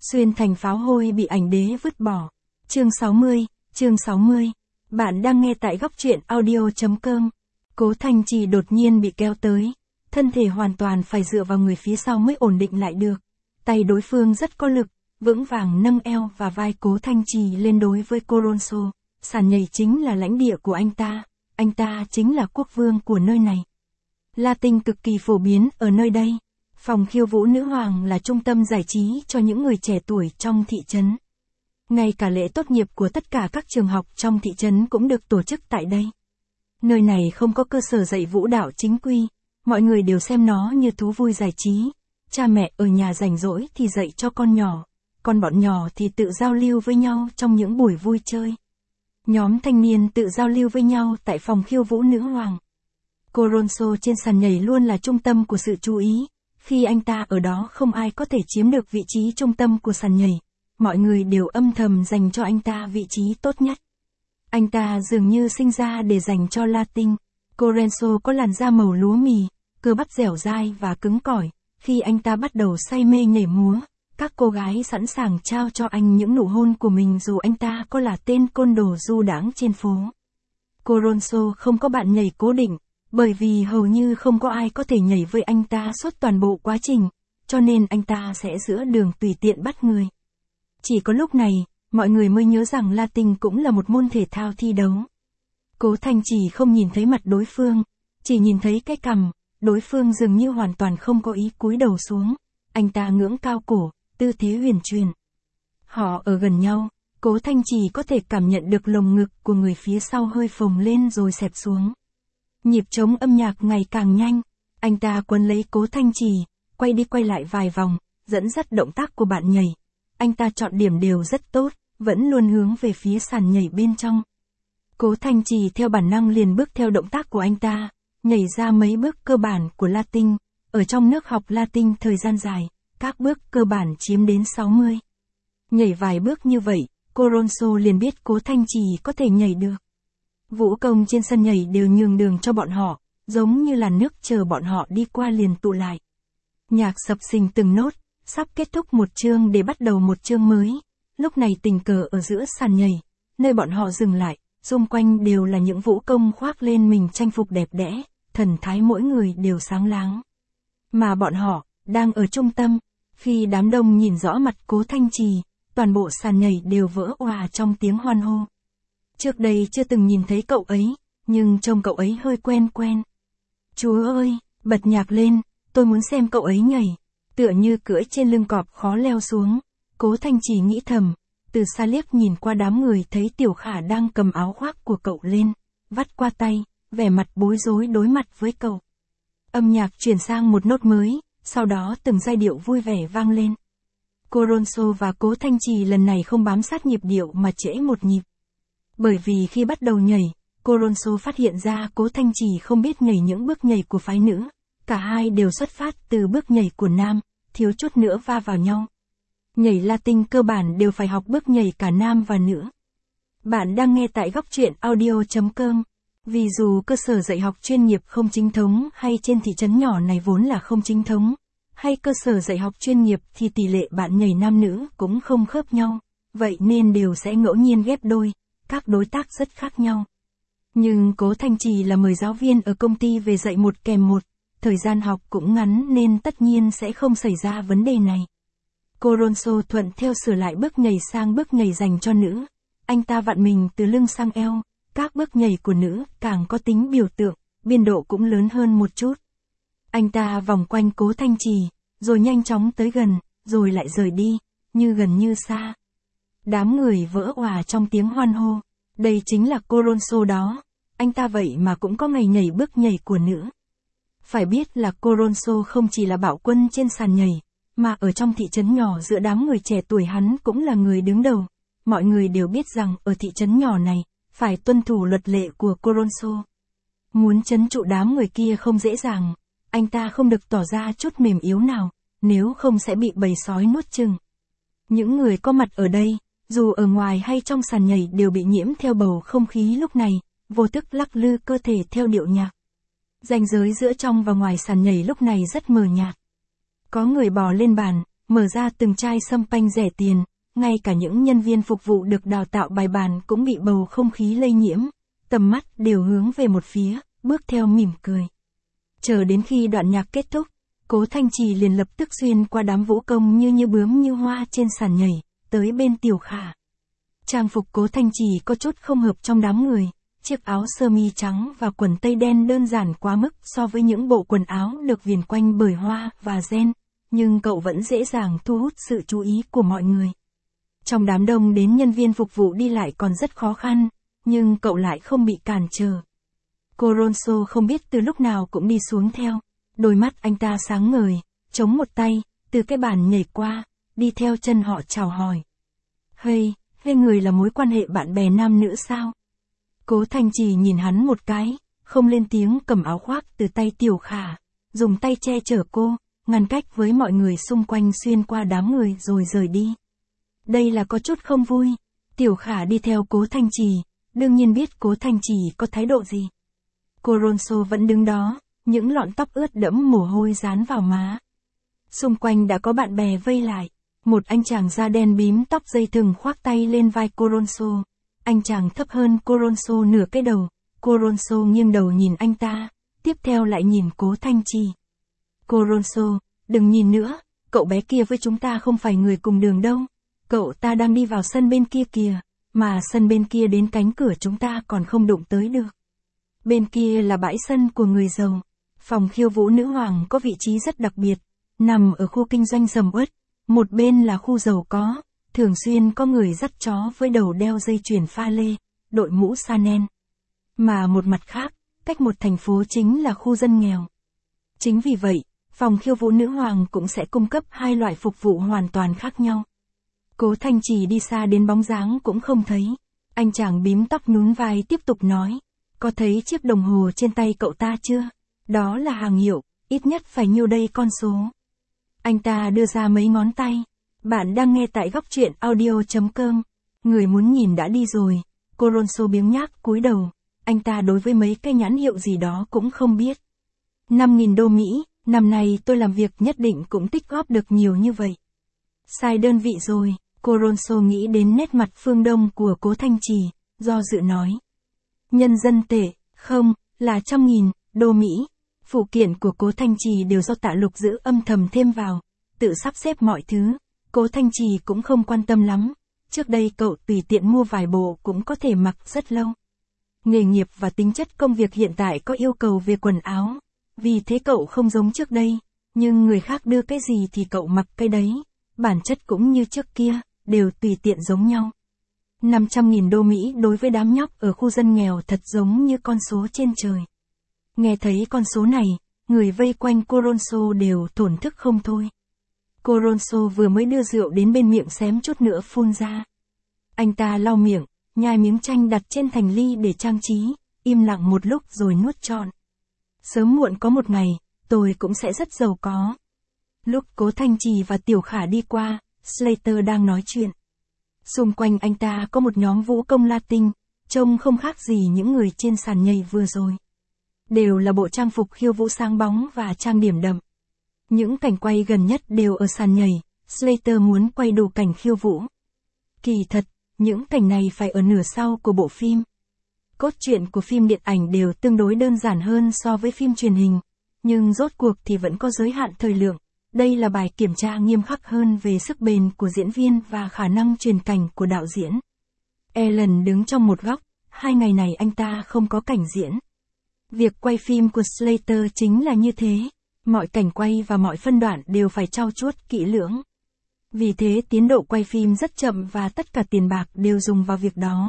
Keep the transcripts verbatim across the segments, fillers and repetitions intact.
Xuyên thành pháo hôi bị ảnh đế vứt bỏ. Chương sáu mươi, chương sáu mươi. Bạn đang nghe tại góc truyện audio chấm com. Cố Thanh Trì đột nhiên bị kéo tới. Thân thể hoàn toàn phải dựa vào người phía sau mới ổn định lại được. Tay đối phương rất có lực, vững vàng nâng eo và vai Cố Thanh Trì lên đối với Coronso. Sàn nhảy chính là lãnh địa của anh ta. Anh ta chính là quốc vương của nơi này. Latin cực kỳ phổ biến ở nơi đây. Phòng khiêu vũ nữ hoàng là trung tâm giải trí cho những người trẻ tuổi trong thị trấn. Ngay cả lễ tốt nghiệp của tất cả các trường học trong thị trấn cũng được tổ chức tại đây. Nơi này không có cơ sở dạy vũ đạo chính quy, mọi người đều xem nó như thú vui giải trí. Cha mẹ ở nhà rảnh rỗi thì dạy cho con nhỏ, còn bọn nhỏ thì tự giao lưu với nhau trong những buổi vui chơi. Nhóm thanh niên tự giao lưu với nhau tại phòng khiêu vũ nữ hoàng. Coronso trên sàn nhảy luôn là trung tâm của sự chú ý. Khi anh ta ở đó không ai có thể chiếm được vị trí trung tâm của sàn nhảy. Mọi người đều âm thầm dành cho anh ta vị trí tốt nhất. Anh ta dường như sinh ra để dành cho Latin. Coronso có làn da màu lúa mì, cơ bắp dẻo dai và cứng cỏi. Khi anh ta bắt đầu say mê nhảy múa, các cô gái sẵn sàng trao cho anh những nụ hôn của mình dù anh ta có là tên côn đồ du đãng trên phố. Coronso không có bạn nhảy cố định, bởi vì hầu như không có ai có thể nhảy với anh ta suốt toàn bộ quá trình, cho nên anh ta sẽ giữa đường tùy tiện bắt người. Chỉ có lúc này, mọi người mới nhớ rằng Latin cũng là một môn thể thao thi đấu. Cố Thanh Trì không nhìn thấy mặt đối phương, chỉ nhìn thấy cái cằm, đối phương dường như hoàn toàn không có ý cúi đầu xuống. Anh ta ngưỡng cao cổ, tư thế huyền truyền. Họ ở gần nhau, Cố Thanh Trì có thể cảm nhận được lồng ngực của người phía sau hơi phồng lên rồi xẹp xuống. Nhịp trống âm nhạc ngày càng nhanh, anh ta quấn lấy Cố Thanh Trì, quay đi quay lại vài vòng, dẫn dắt động tác của bạn nhảy. Anh ta chọn điểm đều rất tốt, vẫn luôn hướng về phía sàn nhảy bên trong. Cố Thanh Trì theo bản năng liền bước theo động tác của anh ta, nhảy ra mấy bước cơ bản của Latin. Ở trong nước học Latin thời gian dài, các bước cơ bản chiếm đến sáu mươi. Nhảy vài bước như vậy, Coronso liền biết Cố Thanh Trì có thể nhảy được. Vũ công trên sân nhảy đều nhường đường cho bọn họ, giống như là nước chờ bọn họ đi qua liền tụ lại. Nhạc sập sình từng nốt, sắp kết thúc một chương để bắt đầu một chương mới. Lúc này tình cờ ở giữa sàn nhảy, nơi bọn họ dừng lại, xung quanh đều là những vũ công khoác lên mình trang phục đẹp đẽ, thần thái mỗi người đều sáng láng. Mà bọn họ, đang ở trung tâm, khi đám đông nhìn rõ mặt Cố Thanh Trì, toàn bộ sàn nhảy đều vỡ òa trong tiếng hoan hô. Trước đây chưa từng nhìn thấy cậu ấy, nhưng trông cậu ấy hơi quen quen. Chúa ơi, bật nhạc lên, tôi muốn xem cậu ấy nhảy. Tựa như cưỡi trên lưng cọp khó leo xuống, Cố Thanh Trì nghĩ thầm, từ xa liếc nhìn qua đám người thấy Tiểu Khả đang cầm áo khoác của cậu lên, vắt qua tay, vẻ mặt bối rối đối mặt với cậu. Âm nhạc chuyển sang một nốt mới, sau đó từng giai điệu vui vẻ vang lên. Coronso và Cố Thanh Trì lần này không bám sát nhịp điệu mà trễ một nhịp. Bởi vì khi bắt đầu nhảy, Coronso phát hiện ra Cố Thanh Trì không biết nhảy những bước nhảy của phái nữ. Cả hai đều xuất phát từ bước nhảy của nam, thiếu chút nữa va vào nhau. Nhảy Latin cơ bản đều phải học bước nhảy cả nam và nữ. Bạn đang nghe tại góc truyện audio chấm com. Vì dù cơ sở dạy học chuyên nghiệp không chính thống hay trên thị trấn nhỏ này vốn là không chính thống, hay cơ sở dạy học chuyên nghiệp thì tỷ lệ bạn nhảy nam nữ cũng không khớp nhau, vậy nên đều sẽ ngẫu nhiên ghép đôi, các đối tác rất khác nhau. Nhưng Cố Thanh Trì là mời giáo viên ở công ty về dạy một kèm một. Thời gian học cũng ngắn nên tất nhiên sẽ không xảy ra vấn đề này. Coronso thuận theo sửa lại bước nhảy sang bước nhảy dành cho nữ. Anh ta vặn mình từ lưng sang eo, các bước nhảy của nữ càng có tính biểu tượng, biên độ cũng lớn hơn một chút. Anh ta vòng quanh Cố Thanh Trì, rồi nhanh chóng tới gần, rồi lại rời đi, như gần như xa. Đám người vỡ òa trong tiếng hoan hô. Đây chính là Coronso đó. Anh ta vậy mà cũng có ngày nhảy bước nhảy của nữ. Phải biết là Coronso không chỉ là bạo quân trên sàn nhảy, mà ở trong thị trấn nhỏ giữa đám người trẻ tuổi hắn cũng là người đứng đầu. Mọi người đều biết rằng ở thị trấn nhỏ này, phải tuân thủ luật lệ của Coronso. Muốn trấn trụ đám người kia không dễ dàng, anh ta không được tỏ ra chút mềm yếu nào, nếu không sẽ bị bầy sói nuốt chửng. Những người có mặt ở đây, dù ở ngoài hay trong sàn nhảy đều bị nhiễm theo bầu không khí lúc này, vô thức lắc lư cơ thể theo điệu nhạc. Ranh giới giữa trong và ngoài sàn nhảy lúc này rất mờ nhạt. Có người bò lên bàn, mở ra từng chai sâm panh rẻ tiền, ngay cả những nhân viên phục vụ được đào tạo bài bản cũng bị bầu không khí lây nhiễm, tầm mắt đều hướng về một phía, bước theo mỉm cười. Chờ đến khi đoạn nhạc kết thúc, Cố Thanh Trì liền lập tức xuyên qua đám vũ công như như bướm như hoa trên sàn nhảy, tới bên Tiểu Khả. Trang phục Cố Thanh Trì có chút không hợp trong đám người, chiếc áo sơ mi trắng và quần tây đen đơn giản quá mức so với những bộ quần áo được viền quanh bởi hoa và ren, nhưng cậu vẫn dễ dàng thu hút sự chú ý của mọi người. Trong đám đông đến nhân viên phục vụ đi lại còn rất khó khăn, nhưng cậu lại không bị cản trở. Coronso không biết từ lúc nào cũng đi xuống theo, đôi mắt anh ta sáng ngời, chống một tay, từ cái bàn nhảy qua, đi theo chân họ chào hỏi. Hey, hai người là mối quan hệ bạn bè nam nữ sao? Cố Thanh Trì nhìn hắn một cái, không lên tiếng, cầm áo khoác từ tay Tiểu Khả, dùng tay che chở cô, ngăn cách với mọi người xung quanh xuyên qua đám người rồi rời đi. Đây là có chút không vui. Tiểu Khả đi theo Cố Thanh Trì, đương nhiên biết Cố Thanh Trì có thái độ gì. Coronso vẫn đứng đó, những lọn tóc ướt đẫm mồ hôi dán vào má. Xung quanh đã có bạn bè vây lại. Một anh chàng da đen bím tóc dây thừng khoác tay lên vai Coronso. Anh chàng thấp hơn Coronso nửa cái đầu. Coronso nghiêng đầu nhìn anh ta, tiếp theo lại nhìn Cố Thanh Trì. Coronso, đừng nhìn nữa, cậu bé kia với chúng ta không phải người cùng đường đâu. Cậu ta đang đi vào sân bên kia kìa, mà sân bên kia đến cánh cửa chúng ta còn không đụng tới được. Bên kia là bãi sân của người giàu. Phòng khiêu vũ nữ hoàng có vị trí rất đặc biệt, nằm ở khu kinh doanh sầm uất. Một bên là khu giàu có, thường xuyên có người dắt chó với đầu đeo dây chuyền pha lê, đội mũ Chanel. Mà một mặt khác, cách một thành phố chính là khu dân nghèo. Chính vì vậy, phòng khiêu vũ nữ hoàng cũng sẽ cung cấp hai loại phục vụ hoàn toàn khác nhau. Cố Thanh Trì đi xa đến bóng dáng cũng không thấy. Anh chàng bím tóc nhún vai tiếp tục nói. Có thấy chiếc đồng hồ trên tay cậu ta chưa? Đó là hàng hiệu, ít nhất phải nhiêu đây con số. Anh ta đưa ra mấy ngón tay. Bạn đang nghe tại góc truyện audio chấm com. Người muốn nhìn đã đi rồi. Coronso biếng nhác cúi đầu. Anh ta đối với mấy cái nhãn hiệu gì đó cũng không biết. năm nghìn đô Mỹ, năm nay tôi làm việc nhất định cũng tích góp được nhiều như vậy. Sai đơn vị rồi. Coronso nghĩ đến nét mặt phương Đông của Cố Thanh Trì, do dự nói. Nhân dân tệ, không, là trăm nghìn, đô Mỹ. Phụ kiện của Cố Thanh Trì đều do Tạ Lục giữ âm thầm thêm vào, tự sắp xếp mọi thứ. Cố Thanh Trì cũng không quan tâm lắm, trước đây cậu tùy tiện mua vài bộ cũng có thể mặc rất lâu. Nghề nghiệp và tính chất công việc hiện tại có yêu cầu về quần áo, vì thế cậu không giống trước đây, nhưng người khác đưa cái gì thì cậu mặc cái đấy, bản chất cũng như trước kia, đều tùy tiện giống nhau. năm trăm nghìn đô Mỹ đối với đám nhóc ở khu dân nghèo thật giống như con số trên trời. Nghe thấy con số này, người vây quanh Coronso đều thổn thức không thôi. Coronso vừa mới đưa rượu đến bên miệng xém chút nữa phun ra. Anh ta lau miệng, nhai miếng chanh đặt trên thành ly để trang trí, im lặng một lúc rồi nuốt trọn. Sớm muộn có một ngày, tôi cũng sẽ rất giàu có. Lúc Cố Thanh Trì và Tiểu Khả đi qua, Slater đang nói chuyện. Xung quanh anh ta có một nhóm vũ công Latin, trông không khác gì những người trên sàn nhảy vừa rồi. Đều là bộ trang phục khiêu vũ sáng bóng và trang điểm đậm. Những cảnh quay gần nhất đều ở sàn nhảy, Slater muốn quay đủ cảnh khiêu vũ. Kỳ thật, những cảnh này phải ở nửa sau của bộ phim. Cốt truyện của phim điện ảnh đều tương đối đơn giản hơn so với phim truyền hình, nhưng rốt cuộc thì vẫn có giới hạn thời lượng. Đây là bài kiểm tra nghiêm khắc hơn về sức bền của diễn viên và khả năng truyền cảnh của đạo diễn. Alan đứng trong một góc, hai ngày này anh ta không có cảnh diễn. Việc quay phim của Slater chính là như thế, mọi cảnh quay và mọi phân đoạn đều phải trau chuốt kỹ lưỡng. Vì thế tiến độ quay phim rất chậm và tất cả tiền bạc đều dùng vào việc đó.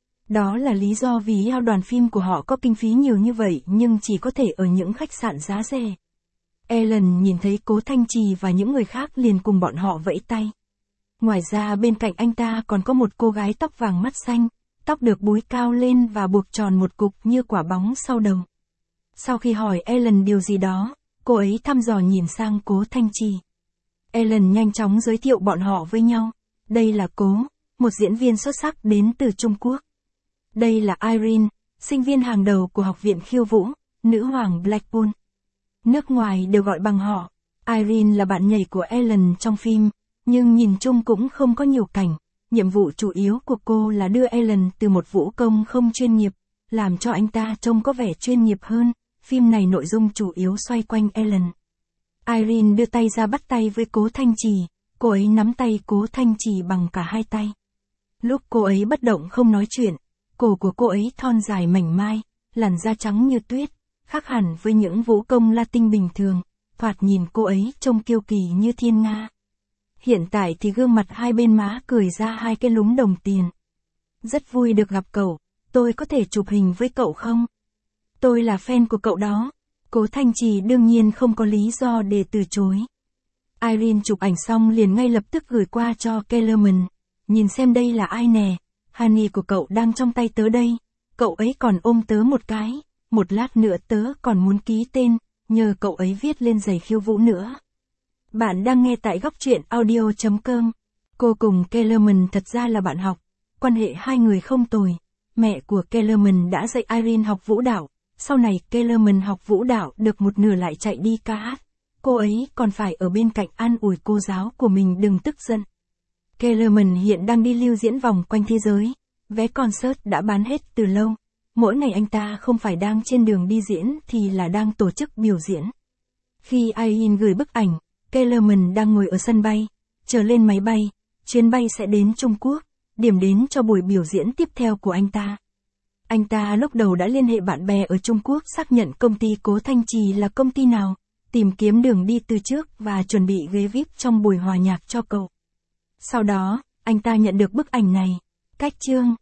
Đó là lý do vì ao đoàn phim của họ có kinh phí nhiều như vậy nhưng chỉ có thể ở những khách sạn giá rẻ. Alan nhìn thấy Cố Thanh Trì và những người khác liền cùng bọn họ vẫy tay. Ngoài ra bên cạnh anh ta còn có một cô gái tóc vàng mắt xanh, tóc được búi cao lên và buộc tròn một cục như quả bóng sau đầu. Sau khi hỏi Alan điều gì đó, cô ấy thăm dò nhìn sang Cố Thanh Trì. Alan nhanh chóng giới thiệu bọn họ với nhau. Đây là Cố, một diễn viên xuất sắc đến từ Trung Quốc. Đây là Irene, sinh viên hàng đầu của học viện khiêu vũ, nữ hoàng Blackpool. Nước ngoài đều gọi bằng họ. Irene là bạn nhảy của Alan trong phim, nhưng nhìn chung cũng không có nhiều cảnh. Nhiệm vụ chủ yếu của cô là đưa Alan từ một vũ công không chuyên nghiệp, làm cho anh ta trông có vẻ chuyên nghiệp hơn. Phim này nội dung chủ yếu xoay quanh Alan. Irene đưa tay ra bắt tay với Cố Thanh Trì, cô ấy nắm tay Cố Thanh Trì bằng cả hai tay. Lúc cô ấy bất động không nói chuyện, cổ của cô ấy thon dài mảnh mai, làn da trắng như tuyết, khác hẳn với những vũ công Latin bình thường, thoạt nhìn cô ấy trông kiêu kỳ như thiên nga. Hiện tại thì gương mặt hai bên má cười ra hai cái lúm đồng tiền. Rất vui được gặp cậu, tôi có thể chụp hình với cậu không? Tôi là fan của cậu đó. Cố Thanh Trì đương nhiên không có lý do để từ chối. Irene chụp ảnh xong liền ngay lập tức gửi qua cho Kellerman. Nhìn xem đây là ai nè, Honey của cậu đang trong tay tớ đây. Cậu ấy còn ôm tớ một cái, một lát nữa tớ còn muốn ký tên, nhờ cậu ấy viết lên giày khiêu vũ nữa. Bạn đang nghe tại góc truyện audio chấm com. Cô cùng Kellerman thật ra là bạn học, quan hệ hai người không tồi. Mẹ của Kellerman đã dạy Irene học vũ đạo, sau này Kellerman học vũ đạo được một nửa lại chạy đi ca hát. Cô ấy còn phải ở bên cạnh an ủi cô giáo của mình đừng tức giận. Kellerman hiện đang đi lưu diễn vòng quanh thế giới, vé concert đã bán hết từ lâu. Mỗi ngày anh ta không phải đang trên đường đi diễn thì là đang tổ chức biểu diễn. Khi Irene gửi bức ảnh, Kellerman đang ngồi ở sân bay, chờ lên máy bay, chuyến bay sẽ đến Trung Quốc, điểm đến cho buổi biểu diễn tiếp theo của anh ta. Anh ta lúc đầu đã liên hệ bạn bè ở Trung Quốc xác nhận công ty Cố Thanh Trì là công ty nào, tìm kiếm đường đi từ trước và chuẩn bị ghế vi ai pi trong buổi hòa nhạc cho cậu. Sau đó, anh ta nhận được bức ảnh này. Cách chương